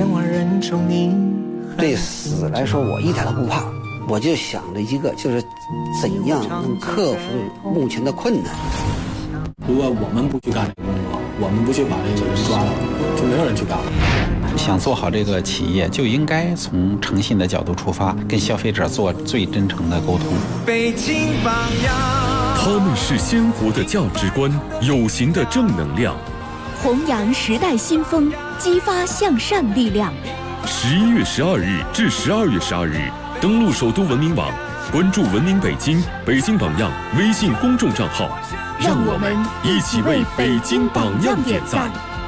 千万人中你。 对死来说，我一点都不怕，我就想着一个，就是怎样能克服目前的困难。 如果我们不去干这个工作，我们不去把这个人抓了，就没有人去干了。 想做好这个企业，就应该从诚信的角度出发，跟消费者做最真诚的沟通。 北京榜样， 他们是鲜活的价值观，有形的正能量， 弘扬时代新风，激发向上力量。 11月12日至12月12日，登录首都文明网，关注文明北京、北京榜样微信公众账号，让我们一起为北京榜样点赞。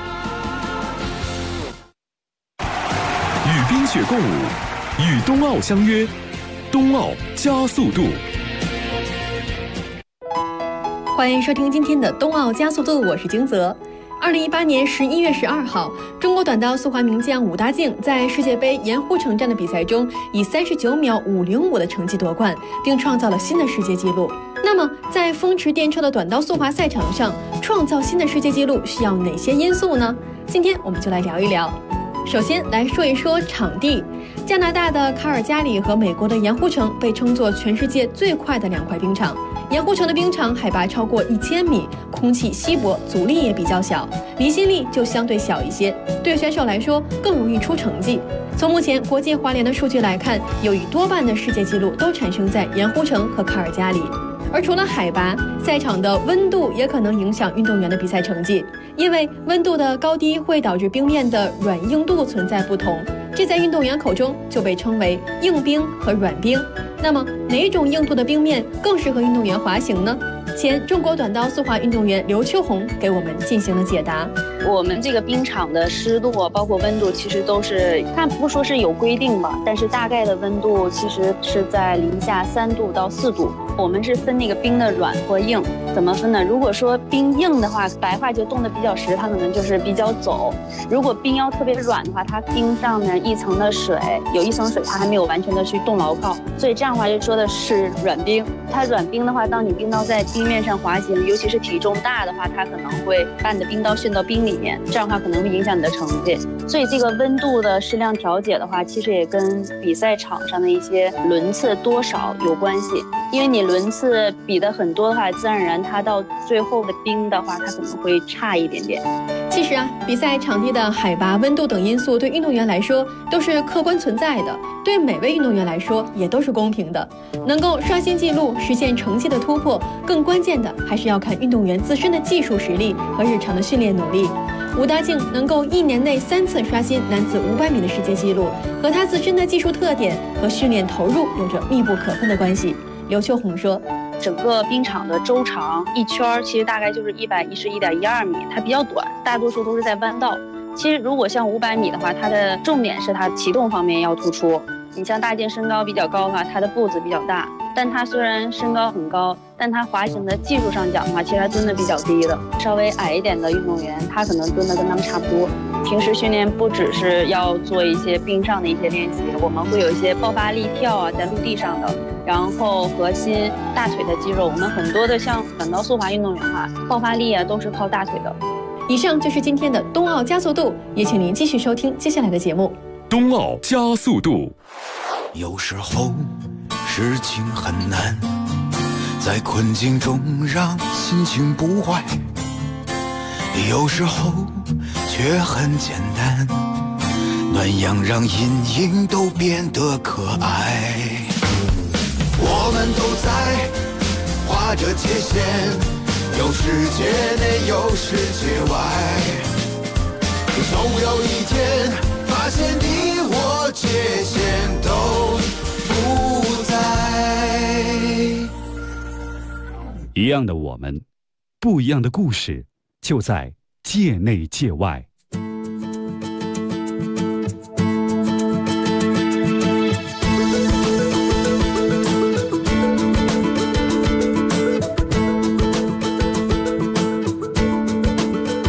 与冰雪共舞，与冬奥相约，冬奥加速度。 欢迎收听今天的冬奥加速度，我是金泽。2018年11月12号，中国短道速滑名将武大靖在世界杯盐湖城站的比赛中，以39秒505的成绩夺冠，并创造了新的世界纪录。那么，在风驰电掣的短道速滑赛场上，创造新的世界纪录需要哪些因素呢？今天我们就来聊一聊。首先来说一说场地，加拿大的卡尔加里和美国的盐湖城被称作全世界最快的2块冰场。盐湖城的冰场海拔超过1000米，空气稀薄，阻力也比较小，离心力就相对小一些，对选手来说更容易出成绩。从目前国际滑联的数据来看，有一多半的世界纪录都产生在盐湖城和卡尔加里。而除了海拔，赛场的温度也可能影响运动员的比赛成绩，因为温度的高低会导致冰面的软硬度存在不同，这在运动员口中就被称为硬冰和软冰。那么哪种硬度的冰面更适合运动员滑行呢？前中国短道速滑运动员刘秋红给我们进行了解答。 我们这个冰场的湿度包括温度其实都是，它不说是有规定吧，但是大概的温度其实是在零下3度到4度。我们是分那个冰的软或硬，怎么分呢？如果说冰硬的话，白话就冻得比较实，它可能就是比较走。如果冰要特别软的话，它冰上面一层的水，有一层水它还没有完全的去冻牢靠，所以这样的话就说的是软冰。它软冰的话，当你冰刀在冰面上滑行，尤其是体重大的话，它可能会把你的冰刀陷到冰里面，这样的话可能会影响你的成绩。所以这个温度的适量调节的话，其实也跟比赛场上的一些轮次多少有关系。因为你轮次比的很多的话，自然而然它到最后的冰的话，它可能会差一点点。 其实比赛场地的海拔、温度等因素对运动员来说都是客观存在的，对每位运动员来说也都是公平的。能够刷新纪录、实现成绩的突破，更关键的还是要看运动员自身的技术实力和日常的训练努力。武大靖能够1年内3次刷新男子500米的世界纪录，和他自身的技术特点和训练投入有着密不可分的关系。刘秋红说， 整个冰场的周长一圈其实大概就是111.12米，它比较短，大多数都是在弯道。其实如果像500米的话，它的重点是它启动方面要突出。你像大靖身高比较高的话，他的步子比较大，但他虽然身高很高，但他滑行的技术上讲的话，其实他蹲的比较低的。稍微矮一点的运动员，他可能蹲的跟他们差不多。平时训练不只是要做一些冰上的一些练习，我们会有一些爆发力跳啊，在陆地上的，然后核心、大腿的肌肉，我们很多的像短道速滑运动员的话，爆发力啊都是靠大腿的。 以上就是今天的冬奥加速度，也请您继续收听接下来的节目。 冬奥加速度。 有时候事情很难，在困境中让心情不坏，有时候却很简单，暖阳让阴影都变得可爱。我们都在划着界限，有世界内有世界外，总有一天发现你我界限都不在。 一样的我们，不一样的故事，就在界内界外。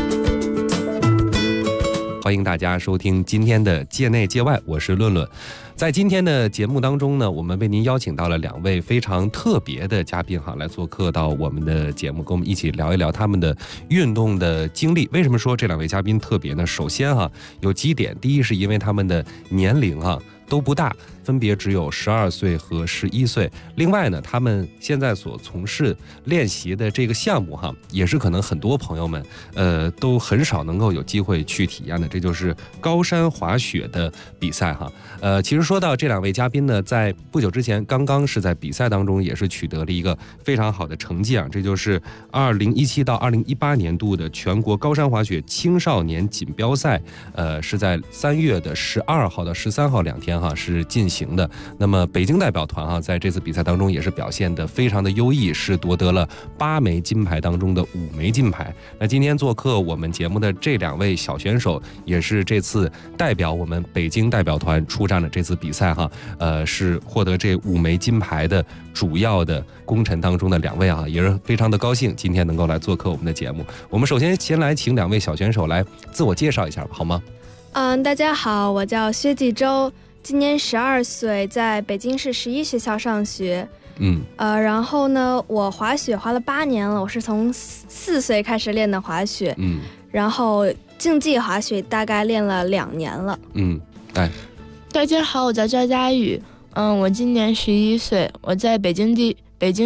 欢迎大家收听今天的界内界外，我是论论。 在今天的节目当中呢，我们为您邀请到了2位非常特别的嘉宾来做客到我们的节目，跟我们一起聊一聊他们的运动的经历。为什么说这2位嘉宾特别呢？首先有几点，第一是因为他们的年龄都不大，分别只有12岁和11岁。另外呢，他们现在所从事练习的这个项目也是可能很多朋友们都很少能够有机会去体验的，这就是高山滑雪的比赛其实说到这2位嘉宾呢，在不久之前刚刚是在比赛当中也是取得了一个非常好的成绩这就是2017到2018年度的全国高山滑雪青少年锦标赛，是在3月的12号到13号2天是进行的。那么北京代表团在这次比赛当中也是表现得非常的优异，是夺得了8枚金牌当中的5枚金牌。那今天做客我们节目的这2位小选手，也是这次代表我们北京代表团出战的这次比赛是获得这5枚金牌的主要的功臣当中的2位也是非常的高兴今天能够来做客我们的节目。我们首先先来请2位小选手来自我介绍一下吧，好吗？ 大家好，我叫薛继周，今年12岁，在北京市11学校上学。然后呢，我滑雪滑了8年了，我是从4岁开始练的滑雪。然后竞技滑雪大概练了2年了。 大家好，我叫赵佳宇，我今年11岁，我在北京第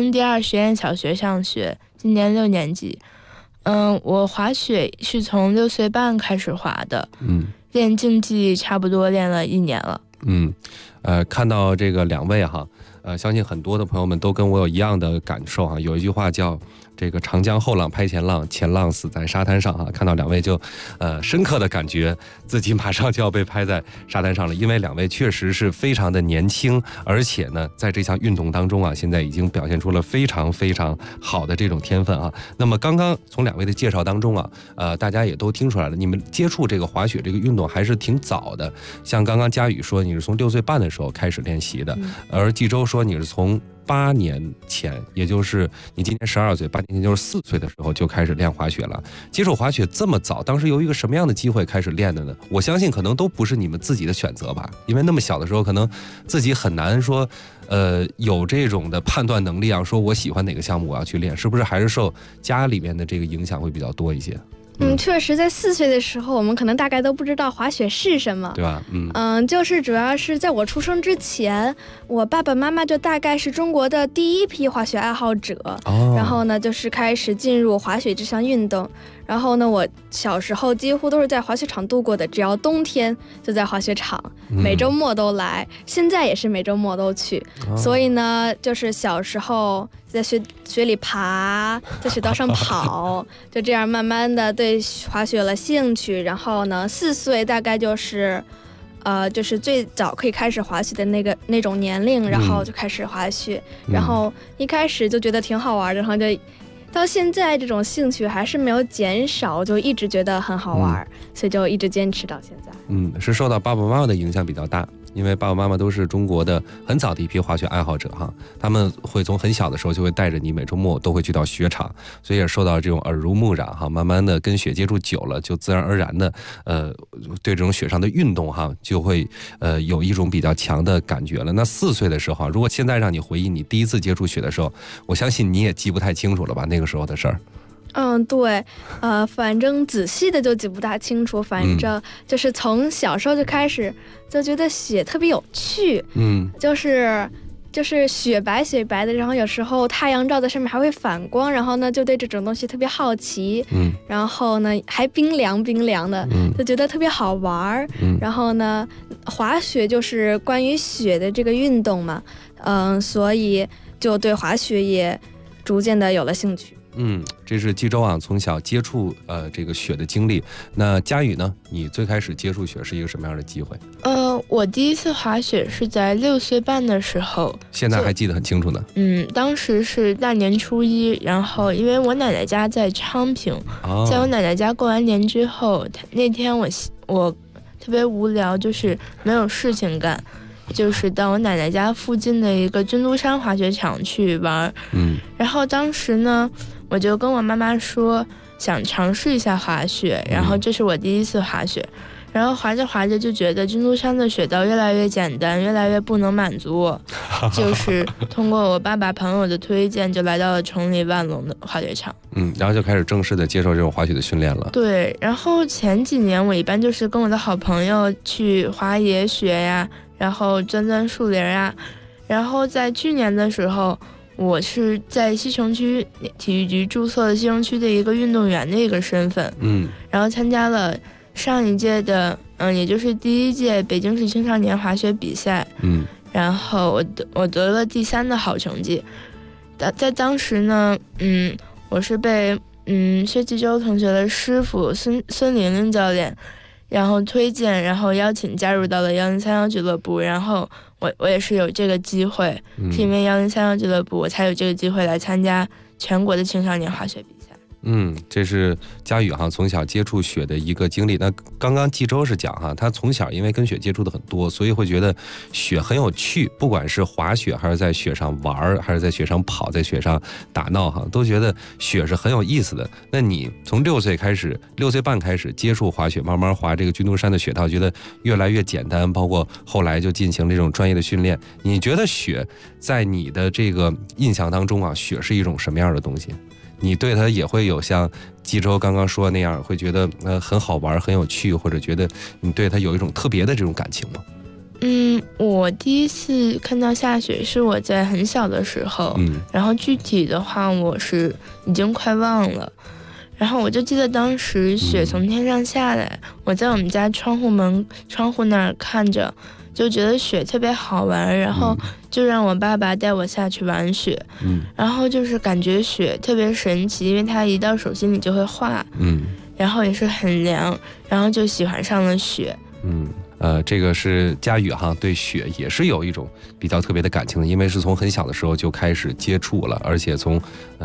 2实验小学上学，今年6年级。我滑雪是从6岁半开始滑的。练竞技差不多练了1年了。 看到这个2位相信很多的朋友们都跟我有一样的感受有一句话叫这个长江后浪拍前浪，前浪死在沙滩上看到2位就深刻的感觉自己马上就要被拍在沙滩上了，因为2位确实是非常的年轻，而且呢在这项运动当中现在已经表现出了非常非常好的这种天分那么刚刚从2位的介绍当中大家也都听出来了，你们接触这个滑雪这个运动还是挺早的。像刚刚佳宇说你是从6岁半的时候开始练习的，而纪周说你是从8年前，也就是你今年12岁，8年前就是4岁的时候就开始练滑雪了。接触滑雪这么早，当时有一个什么样的机会开始练的呢？我相信可能都不是你们自己的选择吧，因为那么小的时候可能自己很难说有这种的判断能力说我喜欢哪个项目我要去练，是不是还是受家里面的这个影响会比较多一些？ 确实，在4岁的时候，我们可能大概都不知道滑雪是什么， 对吧？ 就是主要是在我出生之前，我爸爸妈妈就大概是中国的第一批滑雪爱好者，然后呢，就是开始进入滑雪这项运动。然后呢，我小时候几乎都是在滑雪场度过的，只要冬天就在滑雪场，每周末都来，现在也是每周末都去。所以呢，就是小时候在雪里爬，在雪道上跑，就这样慢慢的对滑雪了兴趣。然后呢，4岁大概就是就是最早可以开始滑雪的那种年龄，然后就开始滑雪，然后一开始就觉得挺好玩的，然后就到现在这种兴趣还是没有减少，就一直觉得很好玩，所以就一直坚持到现在。 是受到爸爸妈妈的影响比较大，因为爸爸妈妈都是中国的很早的一批滑雪爱好者他们会从很小的时候就会带着你每周末都会去到雪场，所以也受到这种耳濡目染慢慢的跟雪接触久了，就自然而然的对这种雪上的运动就会有一种比较强的感觉了。那4岁的时候如果现在让你回忆你第一次接触雪的时候，我相信你也记不太清楚了吧，那个时候的事儿。 对，反正仔细的就记不大清楚，反正就是从小时候就开始就觉得雪特别有趣，就是雪白雪白的，然后有时候太阳照在上面还会反光，然后呢就对这种东西特别好奇，然后呢还冰凉的，就觉得特别好玩，然后呢滑雪就是关于雪的这个运动嘛，所以就对滑雪也逐渐的有了兴趣。 这是纪周从小接触这个雪的经历。那佳宇呢？你最开始接触雪是一个什么样的机会？ 我第一次滑雪是在6岁半的时候， 现在还记得很清楚呢。 当时是大年初1，然后因为我奶奶家在昌平，在我奶奶家过完年之后，那天我特别无聊，就是没有事情干，就是到我奶奶家附近的一个军都山滑雪场去玩。然后当时呢，我就跟我妈妈说， 想尝试一下滑雪，然后这是我第一次滑雪。然后滑着滑着就觉得君都山的雪道越来越简单，越来越不能满足我，就是通过我爸爸朋友的推荐，就来到了崇礼万隆的滑雪场。 然后就开始正式的接受这种滑雪的训练了。 对，然后前几年我一般就是跟我的好朋友去滑野雪呀，然后钻树林啊。然后在去年的时候，我是在西城区体育局注册了西城区的一个运动员的一个身份，然后参加了上一届的，也就是第1届北京市青少年滑雪比赛，然后我得了第3的好成绩。在当时呢，我是被薛继洲同学的师傅孙玲玲教练，然后推荐，然后邀请加入到了1031俱乐部，然后我也是有这个机会，是因为1031俱乐部我才有这个机会来参加全国的青少年滑雪比赛。 这是佳宇从小接触雪的一个经历。那刚刚纪周是讲他从小因为跟雪接触的很多，所以会觉得雪很有趣，不管是滑雪还是在雪上玩，还是在雪上跑，在雪上打闹都觉得雪是很有意思的。那你从6岁半开始接触滑雪，慢慢滑这个君都山的雪道，觉得越来越简单，包括后来就进行了这种专业的训练。你觉得雪在你的这个印象当中雪是一种什么样的东西？你对它也会有像纪周刚刚说那样，会觉得很好玩很有趣，或者觉得你对它有一种特别的这种感情吗？ 我第一次看到下雪是我在很小的时候，然后具体的话我是已经快忘了。然后我就记得当时雪从天上下来，我在我们家窗户那儿看着，就觉得雪特别好玩，然后就让我爸爸带我下去玩雪，然后就是感觉雪特别神奇，因为它一到手心里就会化，然后也是很凉，然后就喜欢上了雪。 这个是佳宇对雪也是有一种比较特别的感情的，因为是从很小的时候就开始接触了，而且从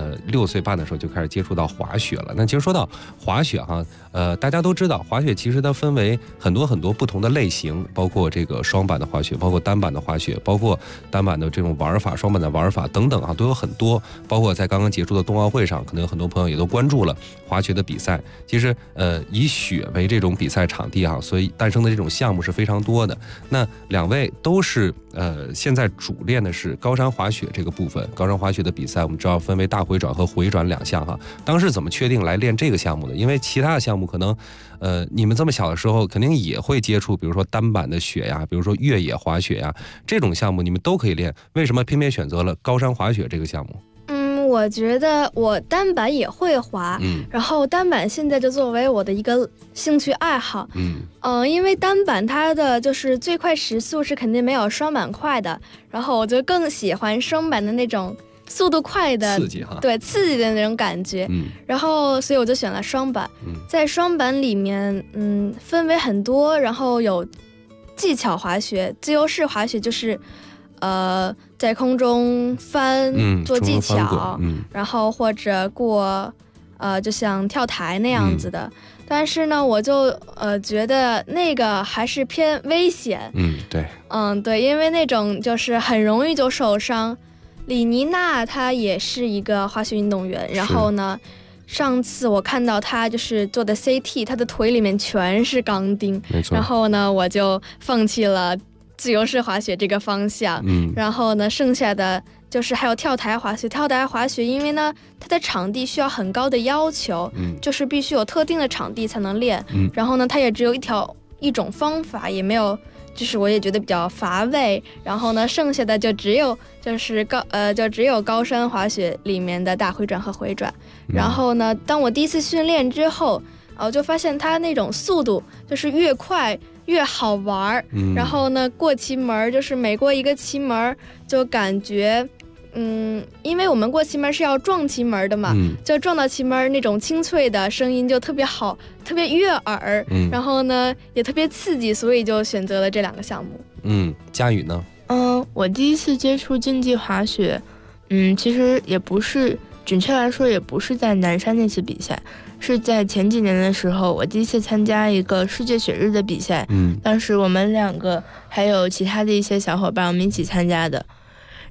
6岁半的时候就开始接触到滑雪了。那其实说到滑雪大家都知道滑雪其实它分为很多不同的类型，包括这个双板的滑雪，包括单板的滑雪，包括单板的这种玩法，双板的玩法等等都有很多。包括在刚刚结束的冬奥会上，可能有很多朋友也都关注了滑雪的比赛。其实以雪为这种比赛场地所以诞生的这种项目是非常多的。那2位都是现在主练的是高山滑雪这个部分。高山滑雪的比赛我们知道分为大回转和回转2项当时怎么确定来练这个项目的？因为其他的项目可能你们这么小的时候肯定也会接触，比如说单板的雪呀，比如说越野滑雪呀，这种项目你们都可以练，为什么偏偏选择了高山滑雪这个项目？ 我觉得我单板也会滑，然后单板现在就作为我的一个兴趣爱好，因为单板它的就是最快时速是肯定没有双板快的，然后我就更喜欢双板的那种速度快的刺激对，刺激的那种感觉，然后所以我就选了双板。在双板里面分为很多，然后有技巧滑雪、自由式滑雪，就是在空中翻做技巧，然后或者过就像跳台那样子的。但是呢，我就觉得那个还是偏危险。对，因为那种就是很容易就受伤。李妮娜她也是一个滑雪运动员，然后呢，上次我看到她就是做的 CT， 她的腿里面全是钢钉，然后呢，我就放弃了自由式滑雪这个方向，然后呢，剩下的就是还有跳台滑雪。跳台滑雪因为呢它的场地需要很高的要求，就是必须有特定的场地才能练，然后呢它也只有一种方法，也没有，就是我也觉得比较乏味，然后呢剩下的就只有高山滑雪里面的大回转和回转。然后呢当我第一次训练之后，我就发现它那种速度就是越快越好玩，然后呢过旗门就是每过一个旗门就感觉因为我们过旗门是要撞旗门的嘛，就撞到旗门那种清脆的声音就特别好，特别悦耳，然后呢也特别刺激，所以就选择了这2个项目。 佳宇呢？ 我第一次接触竞技滑雪，其实也不是，准确来说也不是在南山那次比赛，是在前几年的时候，我第一次参加一个世界雪日的比赛，当时我们2个还有其他的一些小伙伴，我们一起参加的。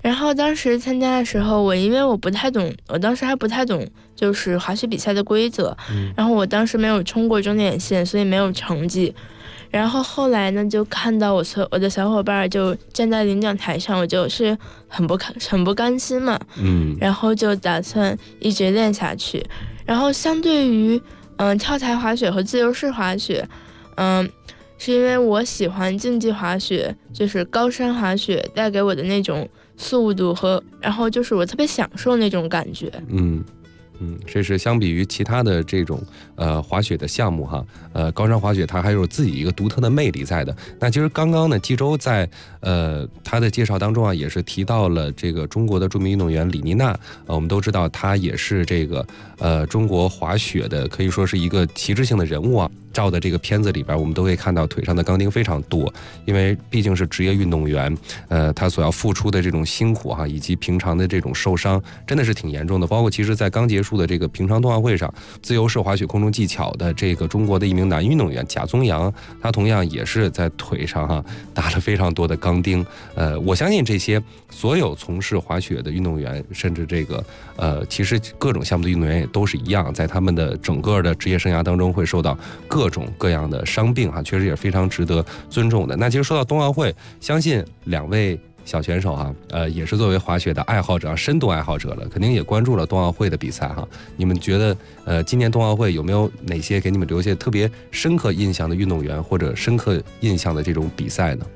然后当时参加的时候，因为我不太懂，我当时还不太懂就是滑雪比赛的规则，然后我当时没有冲过终点线，所以没有成绩。然后后来呢，就看到我的小伙伴就站在领奖台上，我就是很不甘心嘛，然后就打算一直练下去。然后相对于跳台滑雪和自由式滑雪，是因为我喜欢竞技滑雪，就是高山滑雪带给我的那种速度然后就是我特别享受那种感觉。 这是相比于其他的这种滑雪的项目哈，高山滑雪它还有自己一个独特的魅力在的。那其实刚刚呢，纪州在他的介绍当中啊，也是提到了这个中国的著名运动员李妮娜。我们都知道她也是这个中国滑雪的可以说是一个旗帜性的人物啊。照的这个片子里边，我们都会看到腿上的钢钉非常多，因为毕竟是职业运动员，他所要付出的这种辛苦哈，以及平常的这种受伤，真的是挺严重的。包括其实在刚结束的这个平昌冬奥会上，自由式滑雪空中技巧的这个中国的一名男运动员贾宗洋，他同样也是在腿上哈打了非常多的钢钉。我相信这些所有从事滑雪的运动员，甚至这个其实各种项目的运动员也都是一样，在他们的整个的职业生涯当中会受到各种各样的伤病哈，确实也非常值得尊重的。那其实说到冬奥会，相信两位小选手哈，也是作为滑雪的爱好者、深度爱好者了，肯定也关注了冬奥会的比赛哈。你们觉得今年冬奥会有没有哪些给你们留下特别深刻印象的运动员或者深刻印象的这种比赛呢？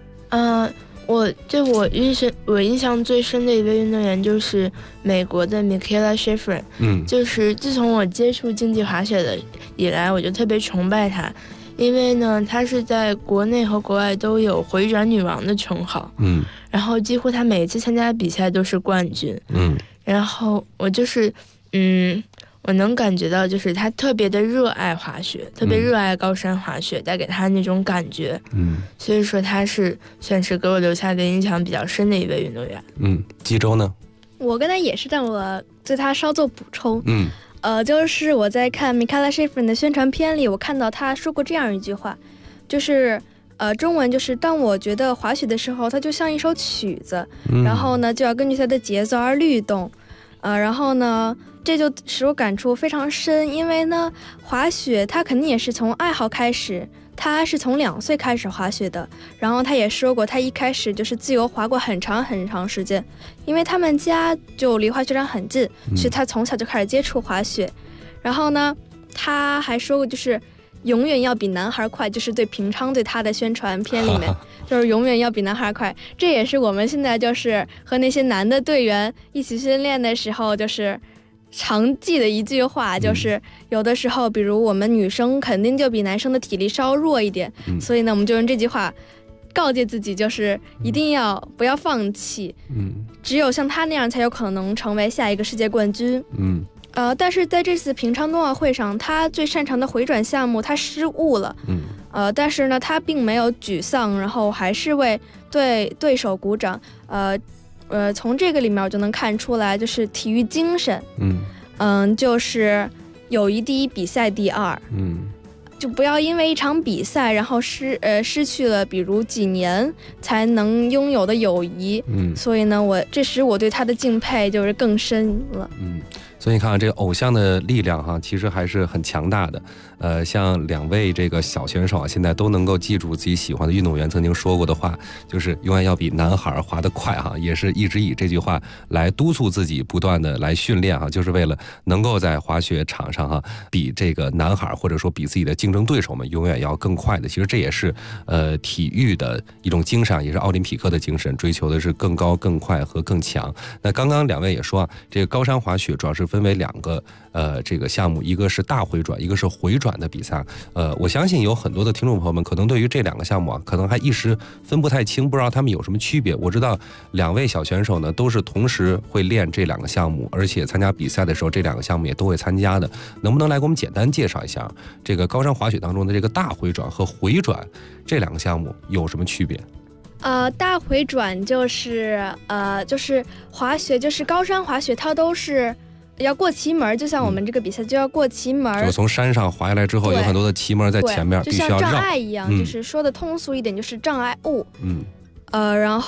我印象最深的一位运动员就是美国的 Mikaela Shiffrin，就是自从我接触竞技滑雪的以来，我就特别崇拜她，因为呢，她是在国内和国外都有回转女王的称号，然后几乎她每一次参加比赛都是冠军，然后我就是我能感觉到，就是他特别的热爱滑雪，特别热爱高山滑雪，带给他那种感觉。所以说他是算是给我留下的印象比较深的一位运动员。纪州呢？ 我跟他也是，但我对他稍作补充。就是我在看 Mikaela Shiffrin 的宣传片里，我看到他说过这样一句话，就是中文就是当我觉得滑雪的时候，它就像一首曲子，然后呢就要根据它的节奏而律动，然后呢。这就使我感触非常深，因为呢，滑雪它肯定也是从爱好开始，他是从2岁开始滑雪的，然后他也说过，他一开始就是自由滑过很长很长时间，因为他们家就离滑雪场很近，所以他从小就开始接触滑雪。然后呢，他还说过，就是永远要比男孩快，就是对平昌对他的宣传片里面，就是永远要比男孩快。这也是我们现在就是和那些男的队员一起训练的时候，就是常记的一句话，就是有的时候比如我们女生肯定就比男生的体力稍弱一点，所以呢我们就用这句话告诫自己，就是一定要不要放弃，只有像他那样才有可能成为下一个世界冠军。但是在这次平昌冬奥会上，他最擅长的回转项目他失误了，但是呢他并没有沮丧，然后还是为对手鼓掌。从这个里面我就能看出来，就是体育精神，就是友谊第一，比赛第二，就不要因为一场比赛，然后失去了比如几年才能拥有的友谊，所以呢，这使我对他的敬佩就是更深了。 所以你看这个偶像的力量哈，其实还是很强大的。像两位这个小选手啊，现在都能够记住自己喜欢的运动员曾经说过的话，就是永远要比男孩滑得快哈，也是一直以这句话来督促自己不断的来训练哈，就是为了能够在滑雪场上哈比这个男孩或者说比自己的竞争对手们永远要更快的。其实这也是体育的一种精神，也是奥林匹克的精神，追求的是更高、更快和更强。那刚刚两位也说啊，这个高山滑雪主要是分为2个这个项目，一个是大回转，一个是回转的比赛。我相信有很多的听众朋友们可能对于这2个项目啊，可能还一时分不太清，不知道他们有什么区别。我知道2位小选手呢都是同时会练这2个项目，而且参加比赛的时候这2个项目也都会参加的。能不能来给我们简单介绍一下这个高山滑雪当中的这个大回转和回转这2个项目有什么区别？ 大回转就是滑雪，就是高山滑雪，它都是要过旗门，就像我们这个比赛就要过旗门， 就从山上滑下来之后，有很多的旗门在前面，必须要绕， 就像障碍一样，就是说的通俗一点，就是障碍物。然后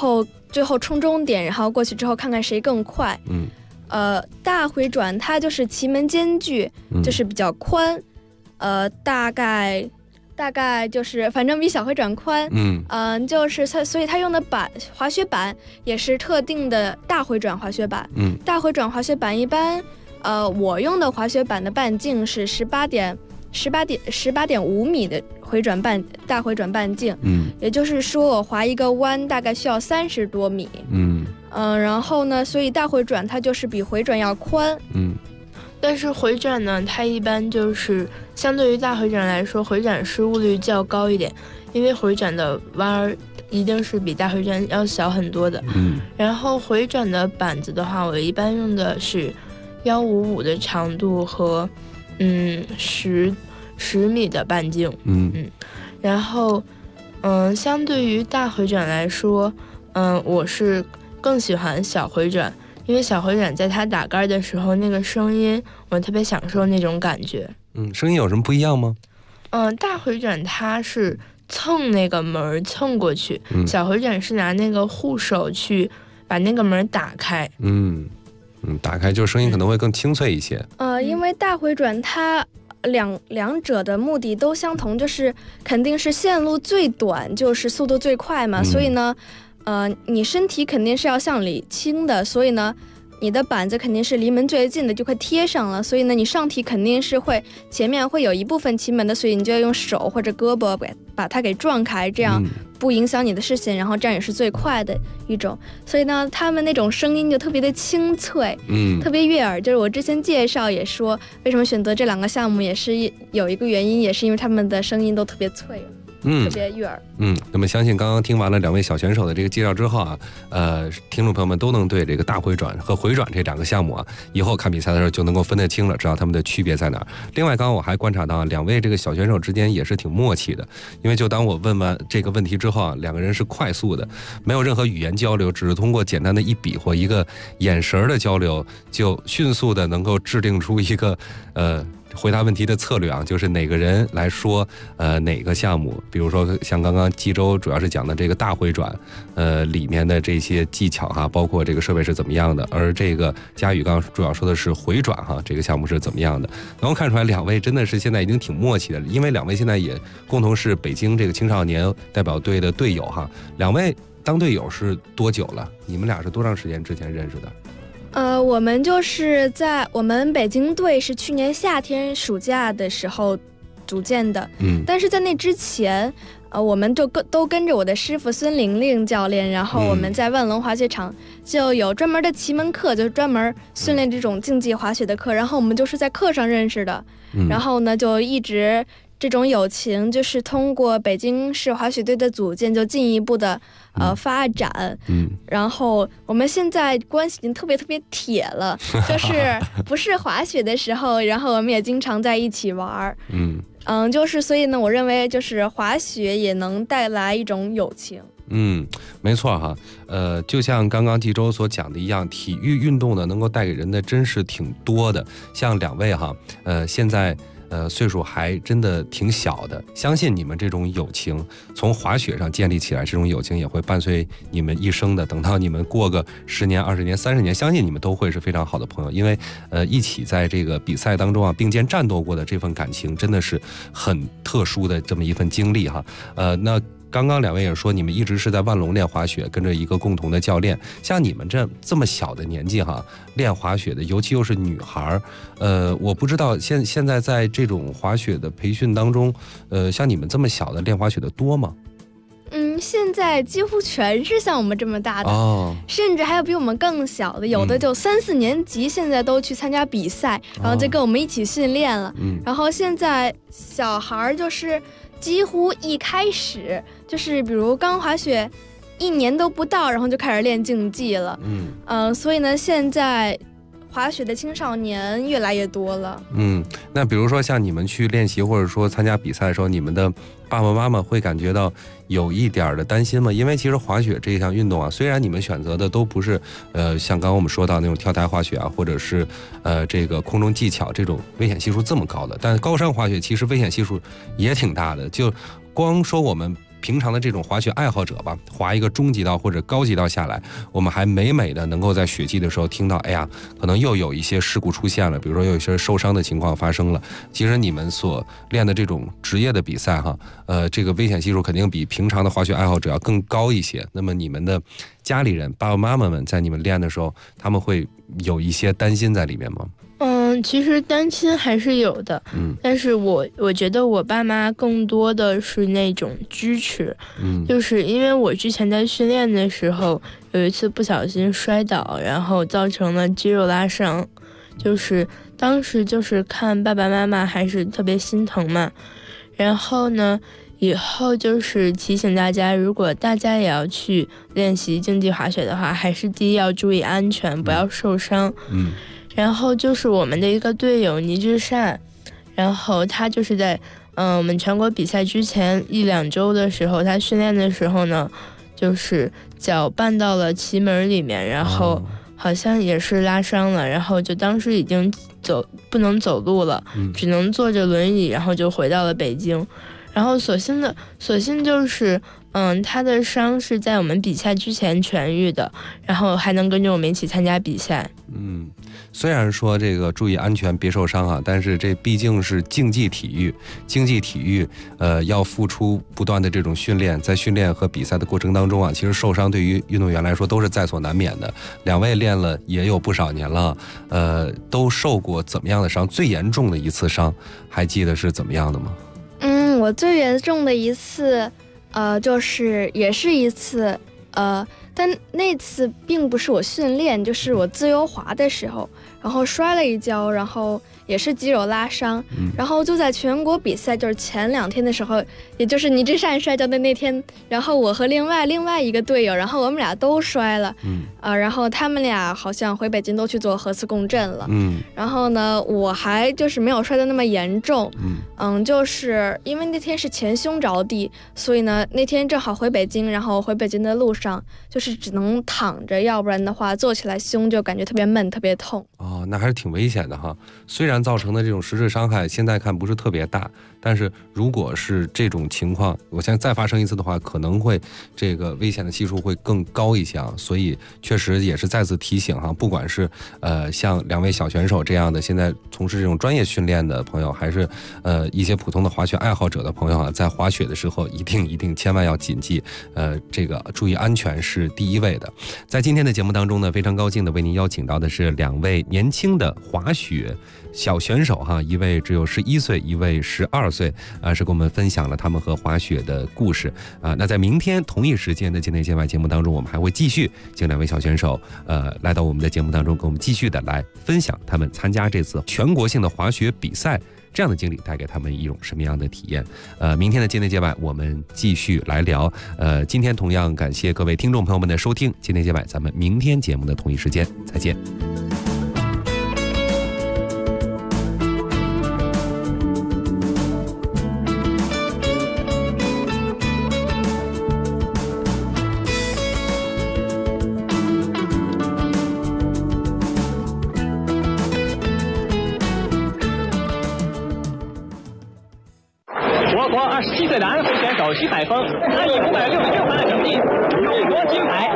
最后冲终点，然后过去之后看看谁更快。大回转它就是旗门间距，就是比较宽，大概就是反正比小回转宽。就是所以它用的滑雪板也是特定的大回转滑雪板。大回转滑雪板一般，我用的滑雪板的半径是18.5米的大回转半径。也就是说我滑一个弯大概需要30多米。然后呢，所以大回转它就是比回转要宽。 但是回转呢，它一般就是相对于大回转来说，回转失误率较高一点，因为回转的弯儿一定是比大回转要小很多的。然后回转的板子的话，我一般用的是155的长度和10米的半径。然后相对于大回转来说，我是更喜欢小回转，因为小回转在它打杆的时候那个声音我特别享受那种感觉。 声音有什么不一样吗？ 大回转它是蹭那个门蹭过去，小回转是拿那个护手去把那个门打开。 打开就声音可能会更清脆一些。 因为大回转它两者的目的都相同，就是肯定是线路最短，就是速度最快嘛。所以呢你身体肯定是要向里倾的，所以呢你的板子肯定是离门最近的，就快贴上了。所以呢你上体肯定是会前面会有一部分旗门的，所以你就要用手或者胳膊把它给撞开，这样不影响你的视线，然后这样也是最快的一种。所以呢他们那种声音就特别的清脆，特别悦耳。就是我之前介绍也说为什么选择这2个项目，也是有一个原因，也是因为他们的声音都特别脆，特别悦耳。 那么相信刚刚听完了2位小选手的这个介绍之后啊，听众朋友们都能对这个大回转和回转这2个项目啊，以后看比赛的时候就能够分得清了，知道他们的区别在哪儿。另外，刚刚我还观察到2位这个小选手之间也是挺默契的，因为就当我问完这个问题之后啊，2个人是快速的，没有任何语言交流，只是通过简单的一比划一个眼神的交流，就迅速的能够制定出一个回答问题的策略啊，就是哪个人来说哪个项目，比如说像刚刚冀州主要是讲的这个大回转里面的这些技巧哈，包括这个设备是怎么样的，而这个佳宇刚刚主要说的是回转哈，这个项目是怎么样的。能够看出来2位真的是现在已经挺默契的，因为2位现在也共同是北京这个青少年代表队的队友哈。2位当队友是多久了？你们俩是多长时间之前认识的？ 我们就是在我们北京队是去年夏天暑假的时候组建的。但是在那之前我们就都跟着我的师傅孙玲玲教练，然后我们在万隆滑雪场就有专门的旗门课，就是专门训练这种竞技滑雪的课，然后我们就是在课上认识的。然后呢就一直这种友情就是通过北京市滑雪队的组建就进一步的发展。然后我们现在关系已经特别铁了，就是不是滑雪的时候，然后我们也经常在一起玩。就是所以呢，我认为就是滑雪也能带来一种友情。 没错哈，就像刚刚冀州所讲的一样，体育运动呢能够带给人的真是挺多的。像2位哈，现在岁数还真的挺小的，相信你们这种友情从滑雪上建立起来，这种友情也会伴随你们一生的。等到你们过个10年、20年、30年，相信你们都会是非常好的朋友，因为一起在这个比赛当中啊并肩战斗过的这份感情，真的是很特殊的这么一份经历哈。那刚刚2位也说，你们一直是在万隆练滑雪，跟着一个共同的教练。像你们这么小的年纪哈，练滑雪的，尤其又是女孩我不知道现在在这种滑雪的培训当中，像你们这么小的练滑雪的多吗？ 现在几乎全是像我们这么大的，甚至还有比我们更小的，有的就3、4年级，现在都去参加比赛，然后就跟我们一起训练了。然后现在小孩就是几乎一开始就是比如刚滑雪1年都不到，然后就开始练竞技了。所以呢现在滑雪的青少年越来越多了。 那比如说像你们去练习或者说参加比赛的时候，你们的爸爸妈妈会感觉到有一点的担心吗？因为其实滑雪这一项运动啊，虽然你们选择的都不是像刚刚我们说到那种跳台滑雪啊，或者是这个空中技巧这种危险系数这么高的，但高山滑雪其实危险系数也挺大的。就光说我们平常的这种滑雪爱好者吧，滑一个中级道或者高级道下来，我们还每的能够在雪季的时候听到，哎呀，可能又有一些事故出现了，比如说有一些受伤的情况发生了。其实你们所练的这种职业的比赛哈，这个危险系数肯定比平常的滑雪爱好者要更高一些。那么你们的家里人爸爸妈妈们在你们练的时候，他们会有一些担心在里面吗？ 其实担心还是有的，但是我觉得我爸妈更多的是那种支持，就是因为我之前在训练的时候有一次不小心摔倒，然后造成了肌肉拉伤，就是当时就是看爸爸妈妈还是特别心疼嘛，然后呢以后就是提醒大家，如果大家也要去练习竞技滑雪的话，还是第一要注意安全，不要受伤。然后就是我们的一个队友倪志善，然后他就是在我们全国比赛之前1-2周的时候，他训练的时候呢，就是脚绊到了旗门里面，然后好像也是拉伤了，然后就当时已经不能走路了，只能坐着轮椅，然后就回到了北京。然后所幸就是他的伤是在我们比赛之前痊愈的，然后还能跟着我们一起参加比赛。 虽然说这个注意安全别受伤啊，但是这毕竟是竞技体育，要付出不断的这种训练，在训练和比赛的过程当中啊，其实受伤对于运动员来说都是在所难免的。两位练了也有不少年了，都受过怎么样的伤？最严重的一次伤还记得是怎么样的吗？ 我最严重的一次就是也是一次但那次并不是我训练，就是我自由滑的时候，然后摔了一跤，然后也是肌肉拉伤，然后就在全国比赛就是前2天的时候，也就是倪志善摔跤的那天，然后我和另外一个队友，然后我们俩都摔了，然后他们俩好像回北京都去做核磁共振了，然后呢我还就是没有摔得那么严重，就是因为那天是前胸着地，所以呢那天正好回北京，然后回北京的路上就是只能躺着，要不然的话坐起来胸就感觉特别闷特别痛。 那还是挺危险的哈。虽然造成的这种实质伤害现在看不是特别大，但是如果是这种情况，我相信再发生一次的话，可能会这个危险的系数会更高一些啊。所以确实也是再次提醒哈，不管是像2位小选手这样的现在从事这种专业训练的朋友，还是一些普通的滑雪爱好者的朋友啊，在滑雪的时候一定千万要谨记，这个注意安全是第一位的。在今天的节目当中呢，非常高兴的为您邀请到的是2位年轻的滑雪小选手哈，一位只有11岁，一位12岁，是跟我们分享了他们和滑雪的故事啊。那在明天同一时间的境内见外节目当中，我们还会继续请2位小选手来到我们的节目当中，跟我们继续的来分享他们参加这次全国性的滑雪比赛这样的经历带给他们一种什么样的体验。明天的境内见外我们继续来聊。今天同样感谢各位听众朋友们的收听，境内见外咱们明天节目的同一时间再见。 27岁的安徽选手徐海峰，他以566分的成绩勇夺金牌。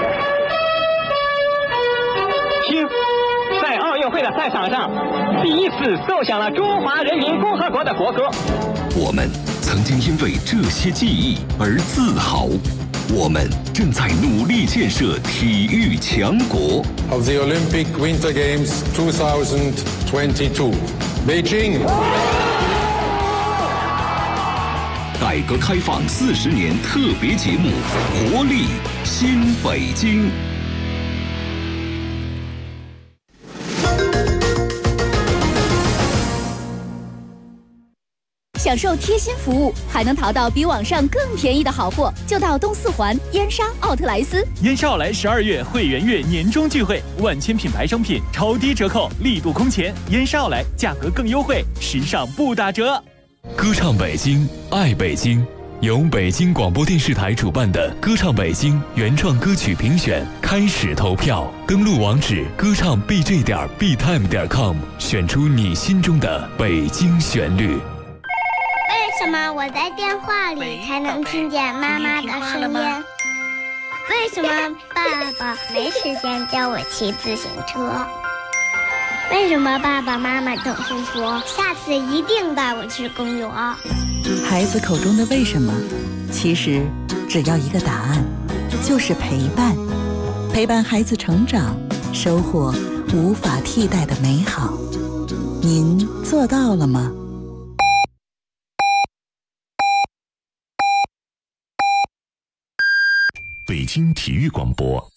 听，在奥运会的赛场上，第一次奏响了中华人民共和国的国歌。 我们曾经因为这些记忆而自豪，我们正在努力建设体育强国。 Of the Olympic Winter Games 2022, Beijing。 改革开放40年特别节目《活力新北京》。 享受贴心服务，还能淘到比网上更便宜的好货，就到东四环燕莎奥特莱斯。 燕莎奥莱12月会员月年终聚会，万千品牌商品超低折扣，力度空前。燕莎奥莱价格更优惠，时尚不打折。 歌唱北京，爱北京，由北京广播电视台主办的歌唱北京原创歌曲评选开始投票，登录网址歌唱 bj.btime.com， 选出你心中的北京旋律。 什么我在电话里才能听见妈妈的声音？为什么爸爸没时间教我骑自行车？为什么爸爸妈妈总是说下次一定带我去公园？ 孩子口中的为什么，其实只要一个答案，就是陪伴。陪伴孩子成长，收获无法替代的美好。您做到了吗？ 北京体育广播